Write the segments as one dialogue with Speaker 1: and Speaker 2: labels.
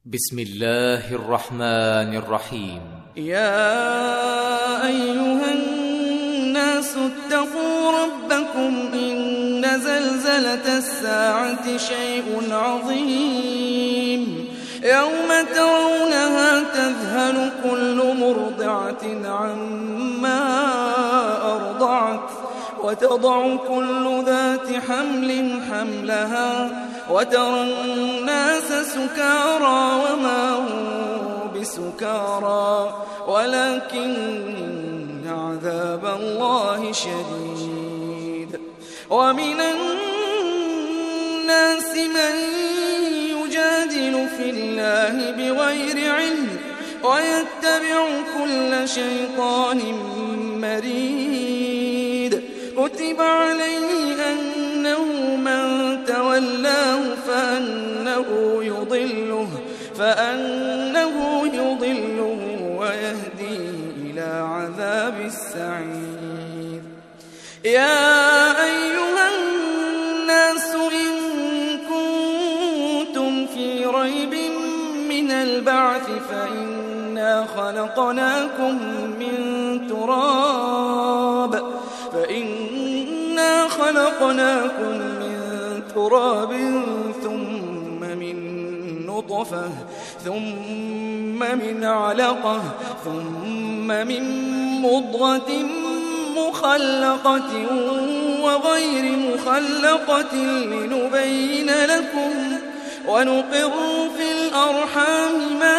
Speaker 1: بسم الله الرحمن الرحيم.
Speaker 2: يا أيها الناس اتقوا ربكم إن زلزلة الساعة شيء عظيم يوم ترونها تذهل كل مرضعة عما أرضعت وتضع كل ذات حمل حملها وترى الناس سكارى وما هم بسكارى ولكن عذاب الله شديد. ومن الناس من يجادل في الله بغير علم ويتبع كل شيطان مريد. كتب عليه أنه من تولاه فأنه يضله ويهديه إلى عذاب السعير. يا أيها الناس إن كنتم في ريب من البعث فإنا خلقناكم من تراب ثم من نطفة ثم من علقة ثم من مضغة مخلقة وغير مخلقة لنبين لكم ونقر في الأرحام ما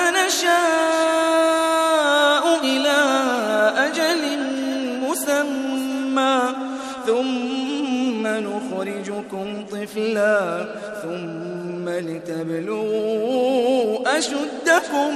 Speaker 2: نشاء إلى أجل مسمى ثم نخرجكم طفلا ثم لتبلغوا أشدكم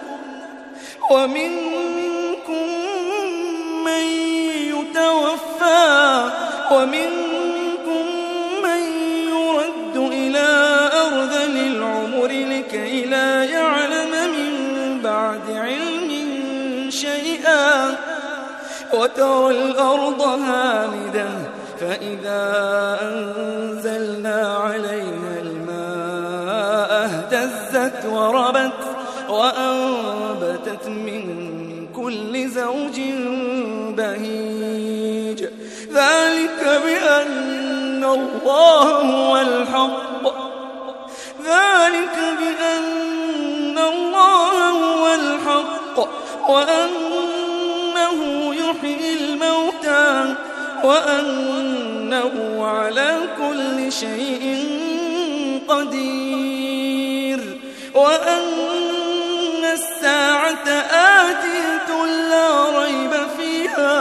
Speaker 2: ومنكم من يتوفى ومنكم من يرد إلى أرذل العمر لكي لا يعلم من بعد علم شيئا وترى الأرض هامدة فإذا أنزلنا عليها الماء اهتزت وربت وأنبتت من كل زوج بهيج. ذلك بأن الله هو الحق وأنه يحيي الموتى وأنه على كل شيء قدير وأن الساعة آتية لا ريب فيها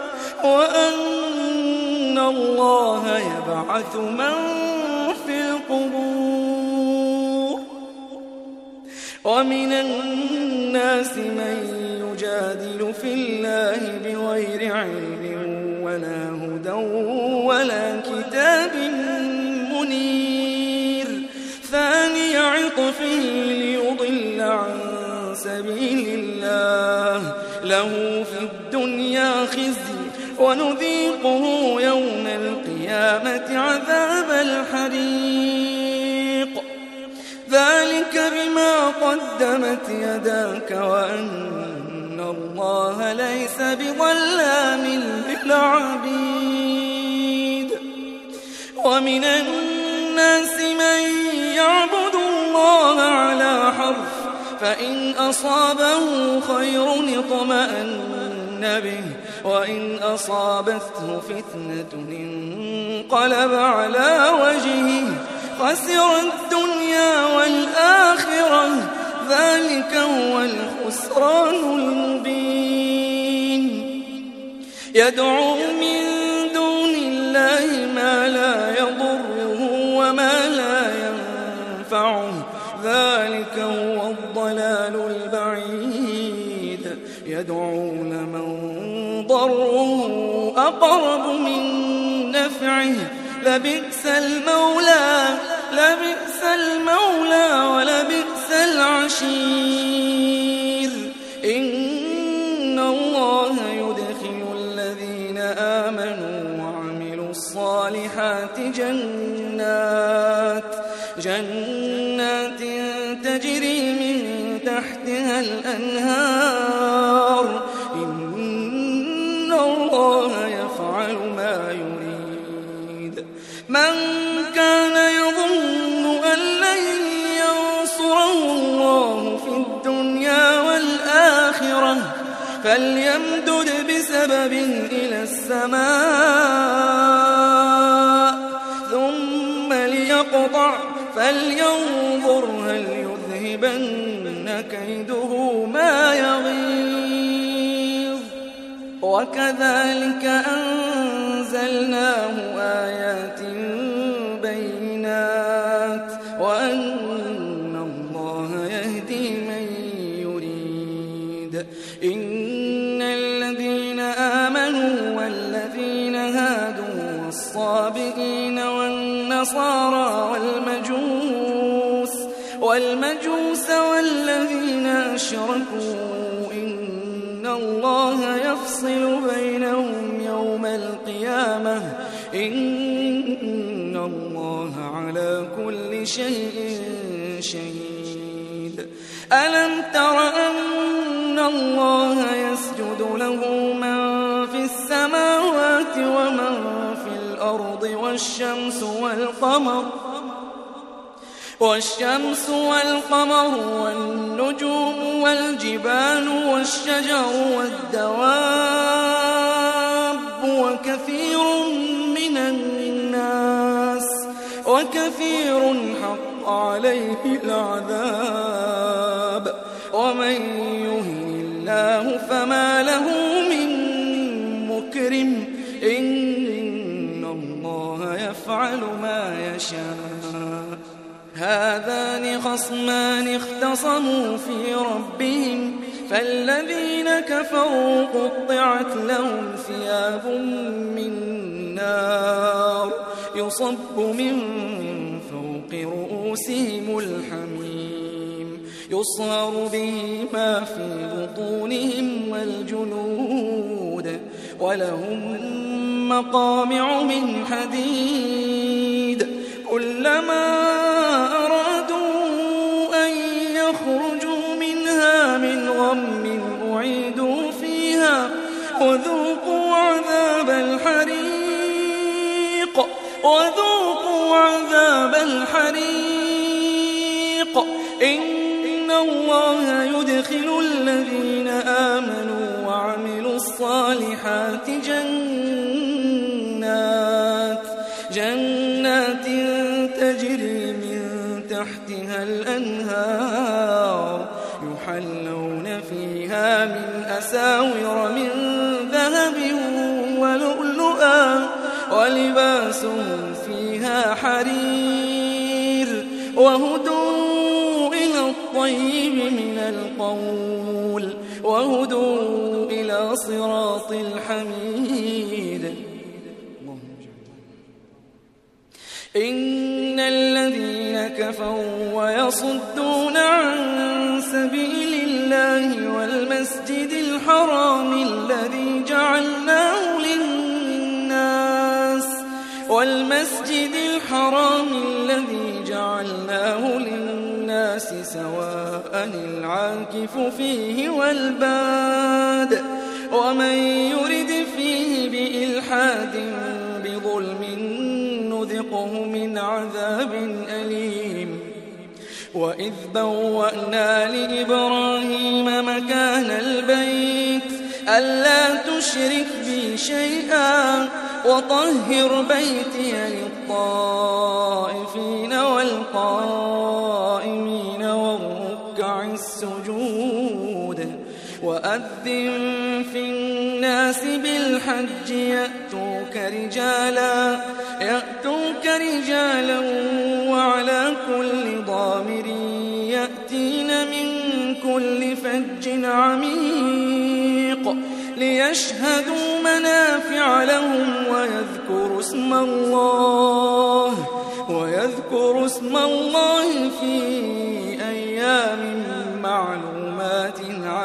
Speaker 2: وأن الله يبعث من في القبور. ومن الناس من يجادل في الله بغير علم ولا هدى ولا كتاب منير. ثاني عطفه ليضل عن سبيل الله له في الدنيا خزي ونذيقه يوم القيامة عذاب الحريق. ذلك بما قدمت يداك وأن الله ليس بظلام للعبيد. ومن الناس من يعبد الله على حرف فإن أصابه خير اطمأن به وإن أصابته فتنة انقلب على وجهه خسر الدنيا والآخرة ذلك هو الخسران المبين. يدعو من دون الله ما لا يضره وما لا ينفعه ذلك هو الضلال البعيد. يدعو لمن ضره أقرب من نفعه لبئس المولى ولبئس العشير. إن الله يدخل الذين آمنوا وعملوا الصالحات جنات تجري من تحتها الأنهار إن الله يفعل ما يريد. من كان يظن أن لن ينصره الله في الدنيا والآخرة فليمدد بسبب إلى السماء ثم ليقطع فلينظر هل يذهبن كيده ما يغيظ. وكذلك أنزلناه آيات بينات وأن الله يهدي من يريد. إن الذين آمنوا والذين هادوا والصابئين والنصارى والمجوس والذين أشركوا إن الله يفصل بينهم يوم القيامة إن الله على كل شيء شهيد. ألم تر أن الله يسجد له من في السماوات ومن في الأرض والشمس والقمر والنجوم والجبال والشجر والدواب وكثير حق عليه العذاب ومن يهن الله فما له من مكرم إن الله يفعل ما يشاء. هذان خصمان اختصموا في ربهم فالذين كفروا قطعت لهم ثياب من نار يصب من فوق رؤوسهم الحميم يصهر به ما في بطونهم والجلود ولهم مقامع من حديد كلما أرادوا أن يخرجوا منها من غم أعيدوا فيها وذوقوا عذاب الحريق إن الله يدخل الذين آمنوا وعملوا الصالحات جنات تجري من تحتها الأنهار يحلون فيها من أساور من ذهب ولؤلؤا ولباسهم فيها حرير وهدوا إلى الطيب من القول وهدوا إلى صراط الحميد. إن الذين كفروا ويصدون عن سبيل الله والمسجد الحرام الذي جعلناه للناس سواء العاكف فيه والباد ومن يرد فيه بإلحاد بظلم نذقه من عذاب أليم. وإذ بوأنا لإبراهيم مكان البيت ألا تشرك بي شيئا وطهر بيتي للطائفين والقائمين والركع السجود وأذن في الناس بالحج يأتوك رجالا وعلى كل ضامر يأتين من كل فج عميق ليشهدوا منافع لهم ويذكروا اسم الله في أيام معلومات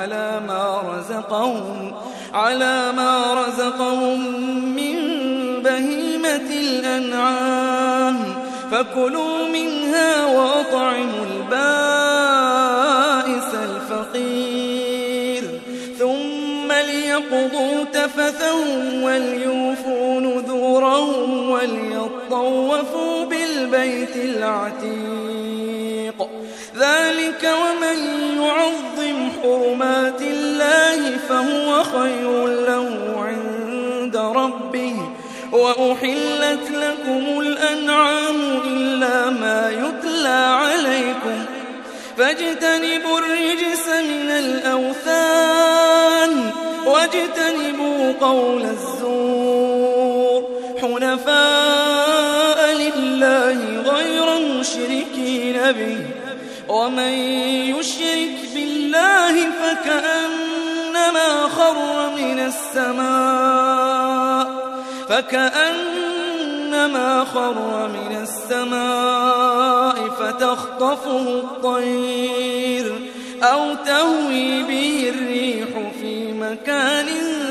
Speaker 2: على ما رزقهم من بهيمة الأنعام فكلوا منها وأطعموا البائس ليقضوا تفثهم وليوفوا نذورهم وليطوفوا بالبيت العتيق. ذلك ومن يعظم حرمات الله فهو خير له عند ربه. وأحلت لكم الأنعام إلا ما يتلى عليكم فاجتنبوا الرجس من الأوثان واجتنبوا قول الزور حنفاء لله غير مشركين به. ومن يشرك بالله فكأنما خر من السماء فتخطفه الطير أو تهوي به الريح في مكان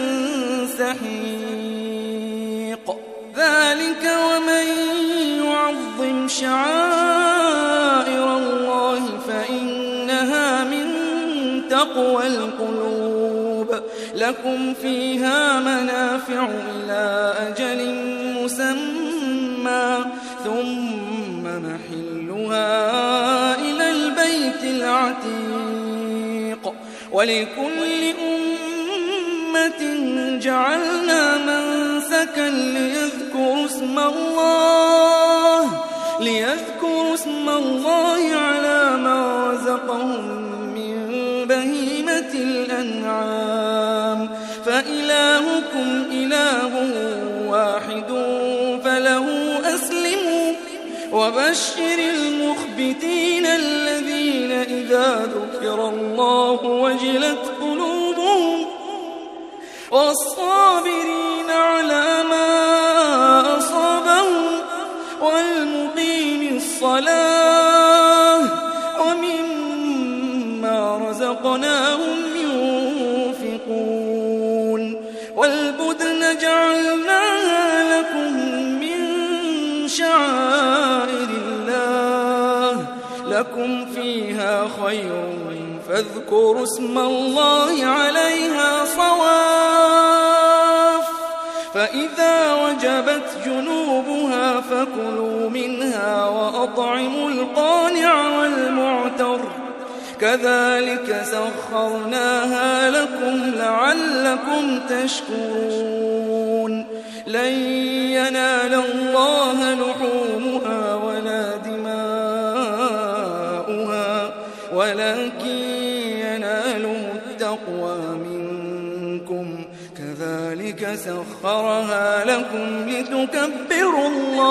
Speaker 2: سحيق. ذلك ومن يعظم شعائر الله فإنها من تقوى القلوب. لكم فيها منافع إلى أجل مسمى ثم محلها إلى البيت العتيق. ولكل أمة جعلنا منسكا ليذكروا اسم الله على ما رزقهم من بهيمة الأنعام فإلهكم إله واحد فله أسلموا. وبشر المخبتين الذين إذا ذكر الله وجلت قلوبهم والصابرين على ما أصابهم والمقيم الصلاة ومما رزقناهم ينفقون. والبدن جعلناها لكم من شعائر الله لكم فيها خير فاذكروا اسم الله عليها صواف. فإذا وجبت جنوبها فكلوا منها وأطعموا القانع والمعتر كذلك سخرناها لكم لعلكم تشكرون. لن ينال الله لحومها ولا دماؤها ولكن يناله التقوى منكم. كذلك سخرها لكم لتكبروا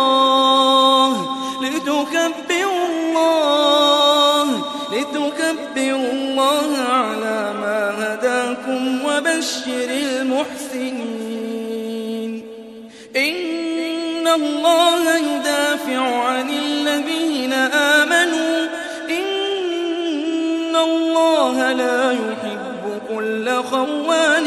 Speaker 2: الله على ما هداكم. وبشر المحسنين. إن الله يدافع عن الذين آمنوا إن الله لا يحب كل خوان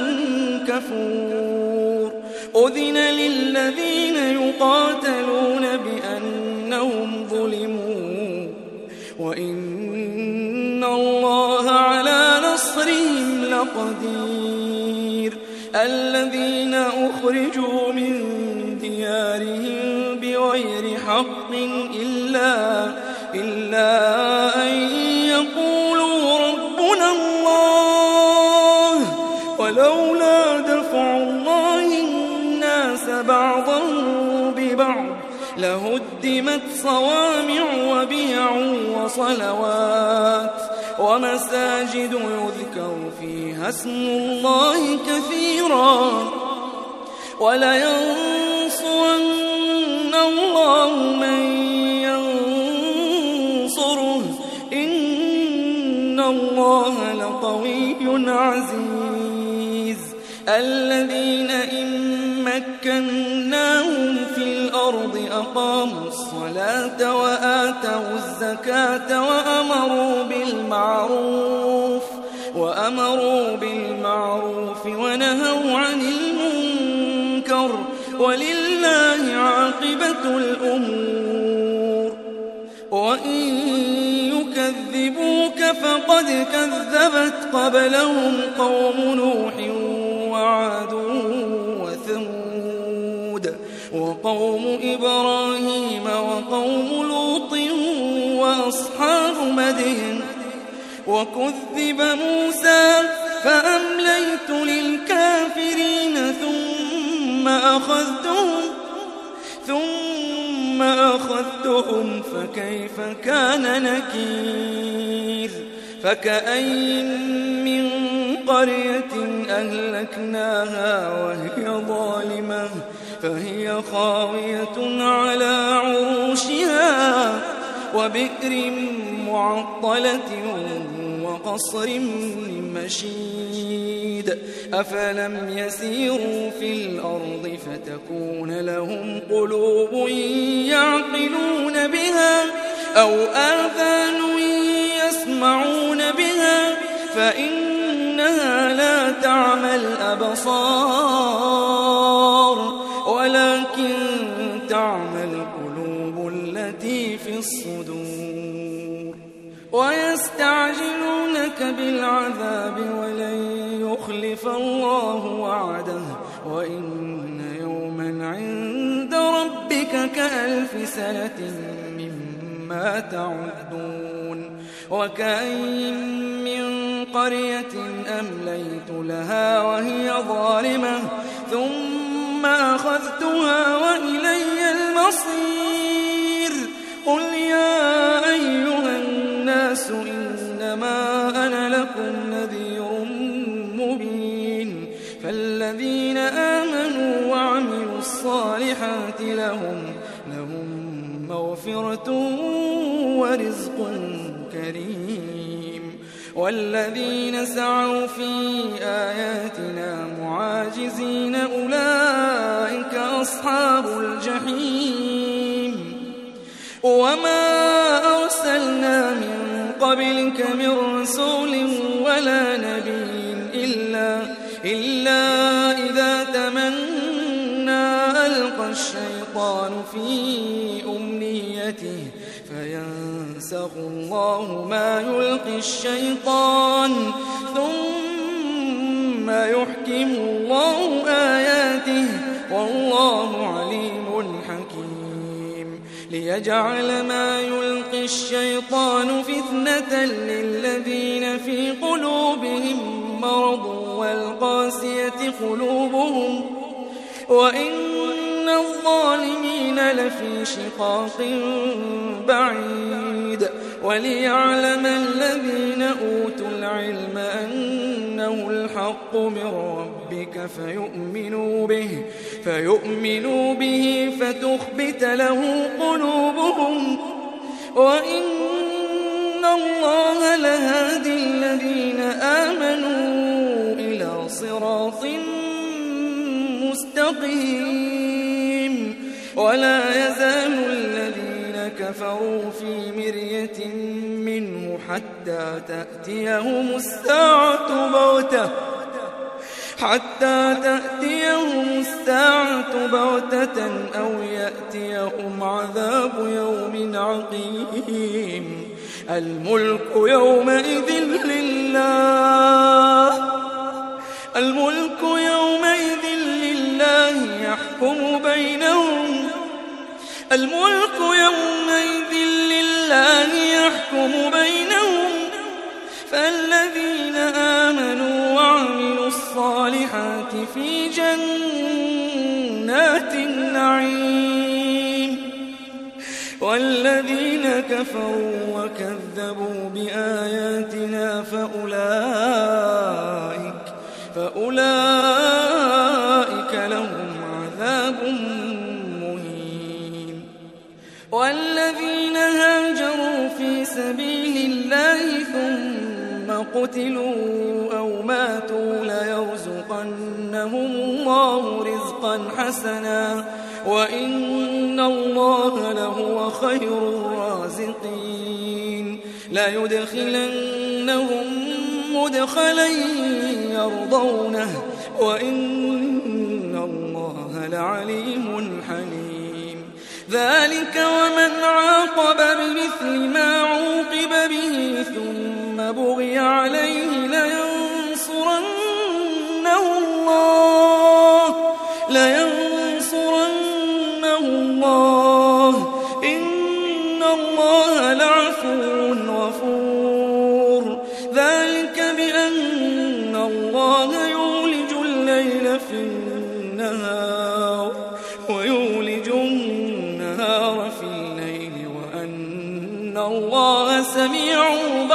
Speaker 2: كفور. أذن للذين يقاتلون بأنهم ظلموا وإن الله على نصرهم لقدير. الذين أخرجوا من ديارهم بغير حق إلا أن يقولوا ربنا الله ولولا دفع الله الناس بعضهم ببعض لهدمت صوامع وبيع وصلوات ومساجد يذكر فيها اسم الله كثيرا ولينصرن الله من ينصره إن الله لقوي عزيز. الذين إن مكناهم في الأرض أقاموا الصلاة وآتوا الزكاة وأمروا بالمعروف ونهوا عن المنكر ولله عاقبة الأمور. وإن يكذبوك فقد كذبت قبلهم قوم نوح وعاد وثمود وقوم إبراهيم وقوم لوط وأصحاب مدين وكذب موسى فأمليت للكافرين ثم أخذتهم فكيف كان نكير فكأين من قرية أهلكناها وهي ظالمة فهي خاوية على عروشها وبئر معطلة وقصر مشيد أفلم يسيروا في الأرض فتكون لهم قلوب يعقلون بها أو آذان يسمعون بها فإنها لا تعمى الأبصار ولكن تعمى القلوب التي في الصدور ويستعجلونك بالعذاب ولن يخلف الله وعده وإن يوما عند ربك كألف سنة مما تعدون وكأين من قرية أمليت لها وهي ظالمة ثم أخذتها وإلي المصير قل يا أيها الناس إنما أنا لكم نذير مبين فالذين آمنوا وعملوا الصالحات لهم مغفرة ورزق كريم والذين سعوا في آياتنا معاجزين أولئك أصحاب الجحيم وما أرسلنا من قبلك من رسول ولا نبي إلا إذا تمنى ألقى الشيطان في أمنيته فينسخ الله ما يلقي الشيطان ثم يحكم الله آياته والله عليم حكيم ليجعل ما يلقي الشيطان فتنة للذين في قلوبهم مرض والقاسية قلوبهم وإن الظالمين لفي شقاق بعيد وليعلم الذين أوتوا العلم أنه الحق من ربك فيؤمنوا به فتخبت له قلوبهم وإن الله لهادي الذين آمنوا إلى صراط مستقيم ولا يزال الذين كفروا في مرية منه حتى تأتيهم الساعة بغتة أو يأتيهم عذاب يوم عقيم الملك يومئذ لله يحكم بينهم فالذين آمنوا وعملوا الصالحات في جنات النعيم والذين كفروا وكذبوا بآياتنا فأولئك لهم عذاب مهين والذين هاجروا في سبيل الله ثم قتلوا أو ماتوا ليرزقنهم الله رزقا حسنا وإن الله لهو خير الرازقين ليدخلنهم مدخلا يرضونه وإن الله لعليم حليم ذلك ومن عاقب بمثل ما عوقب به ثم بغي عليه لينصرنه الله الله يولج الليل في النهار ويولج النهار في الليل وأن الله سميع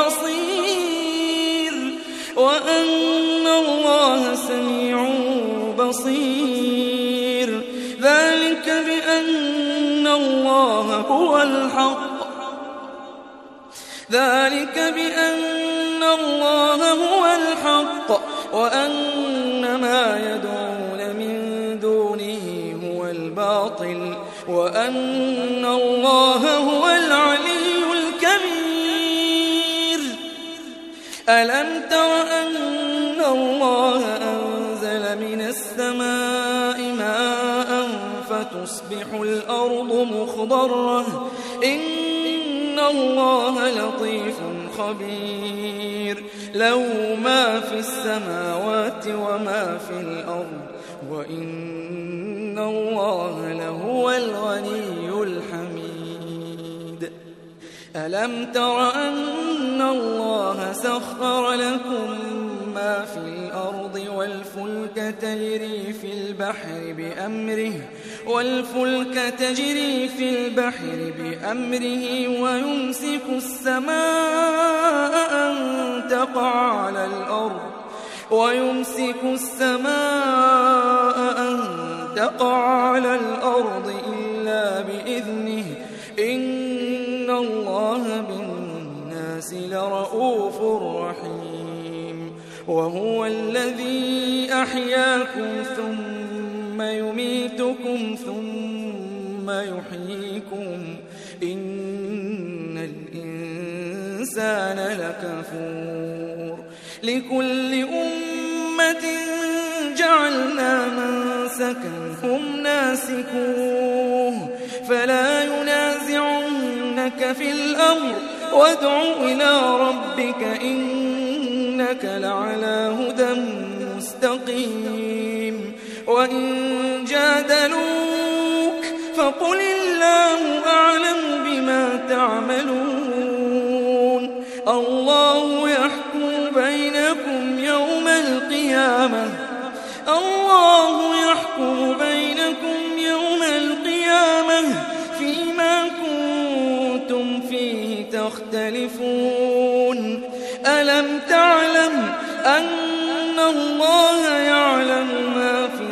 Speaker 2: بصير ذلك بأن الله هو الحق وأن ما يدعون من دونه هو الباطل وأن الله هو العلي الكبير. ألم تر أن الله أنزل من السماء ماء فتصبح الأرض مخضرة إن الله لطيف خبير له ما في السماوات وما في الأرض وإن الله لهو الغني الحميد. ألم تر أن الله سخر لكم ما في الأرض والفلك تجري في البحر بأمره ويمسك السماء أن تقع على الأرض إلا بإذنه إن الله بالناس لرؤوف رحيم. وهو الذي أحياكم ثم يميتكم ثم يحييكم إن الإنسان لكفور. لكل أمة جعلنا منسكا هم ناسكوه فلا ينازعنك في الأمر وادع إلى ربك إنك لعلى هدى مستقيم. وإن جادلوك فقل الله أعلم بما تعملون الله يحكم بينكم يوم القيامة فيما كنتم فيه تختلفون. ألم تعلم أن الله يعلم ما في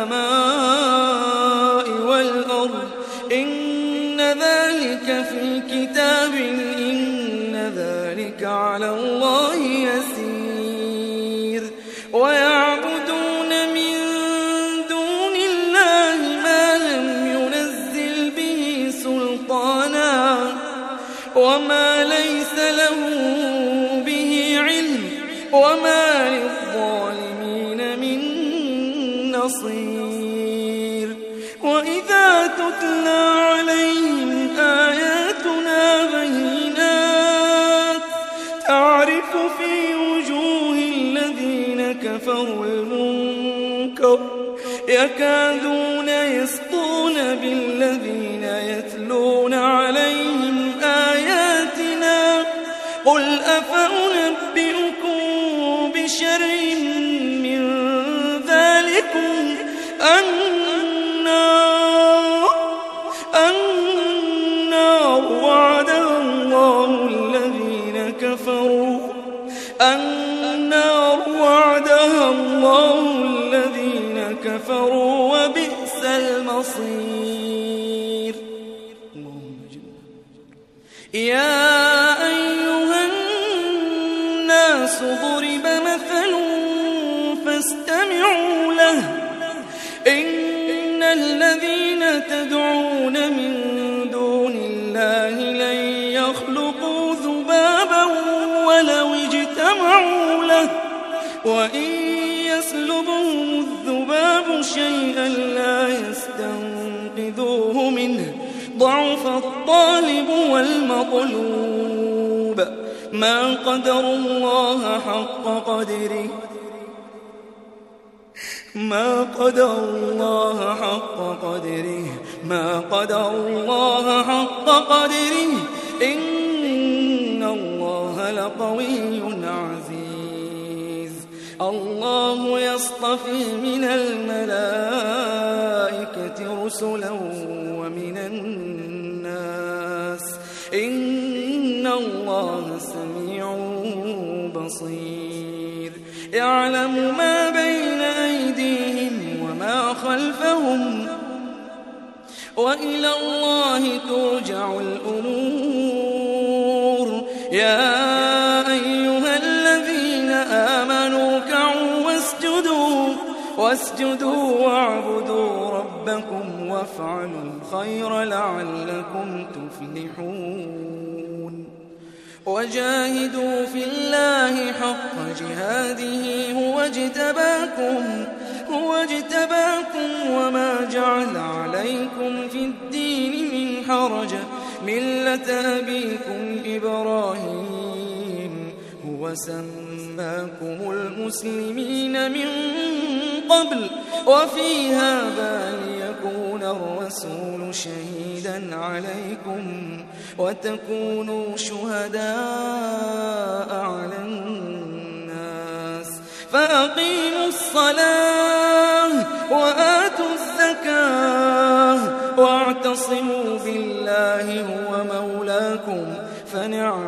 Speaker 2: السماء والأرض إن ذلك في كتاب إن ذلك على الله يسير. ويعبدون من دون الله ما لم ينزل به سلطانا وما ليس له به علم وما للظالمين من نصير. وإذا تتلى عليهم آياتنا بينات تعرف في وجوه الذين كفروا المنكر يكادون يسطون بالذين يتلون عليهم آياتنا قل أفأنبئكم بشر من ذلكم النار وعدها الله الذين كفروا وبئس المصير. يا أيها الناس ضرب مثل فاستمعوا له إن الذين تدعون من دون الله لن يخلقوا ذبابا ولو اجتمعوا له وإن يسلبهم الذباب شيئا لا يستنقذوه منه ضعف الطالب والمطلوب ما قدر الله حق قدره إن الله لقوي عزيز. الله يصطفي من الملائكة رسلا ومن الناس إن الله سميع بصير يعلم ما بين أيديهم وما خلفهم وإلى الله ترجع الأمور يا أيها الذين آمنوا كعوا واسجدوا واعبدوا ربكم وافعلوا الخير لعلكم تفلحون وجاهدوا في الله حق جهاده هو اجتباكم وما جعل عليكم في الدين من حرج ملة أبيكم إبراهيم هو سماكم المسلمين من قبل وفي هذا ليكون الرسول شهيدا عليكم وتكونوا شهداء على الناس فأقيموا الصلاة وآتوا الزكاة واعتصموا بالله هو مولاكم فنعم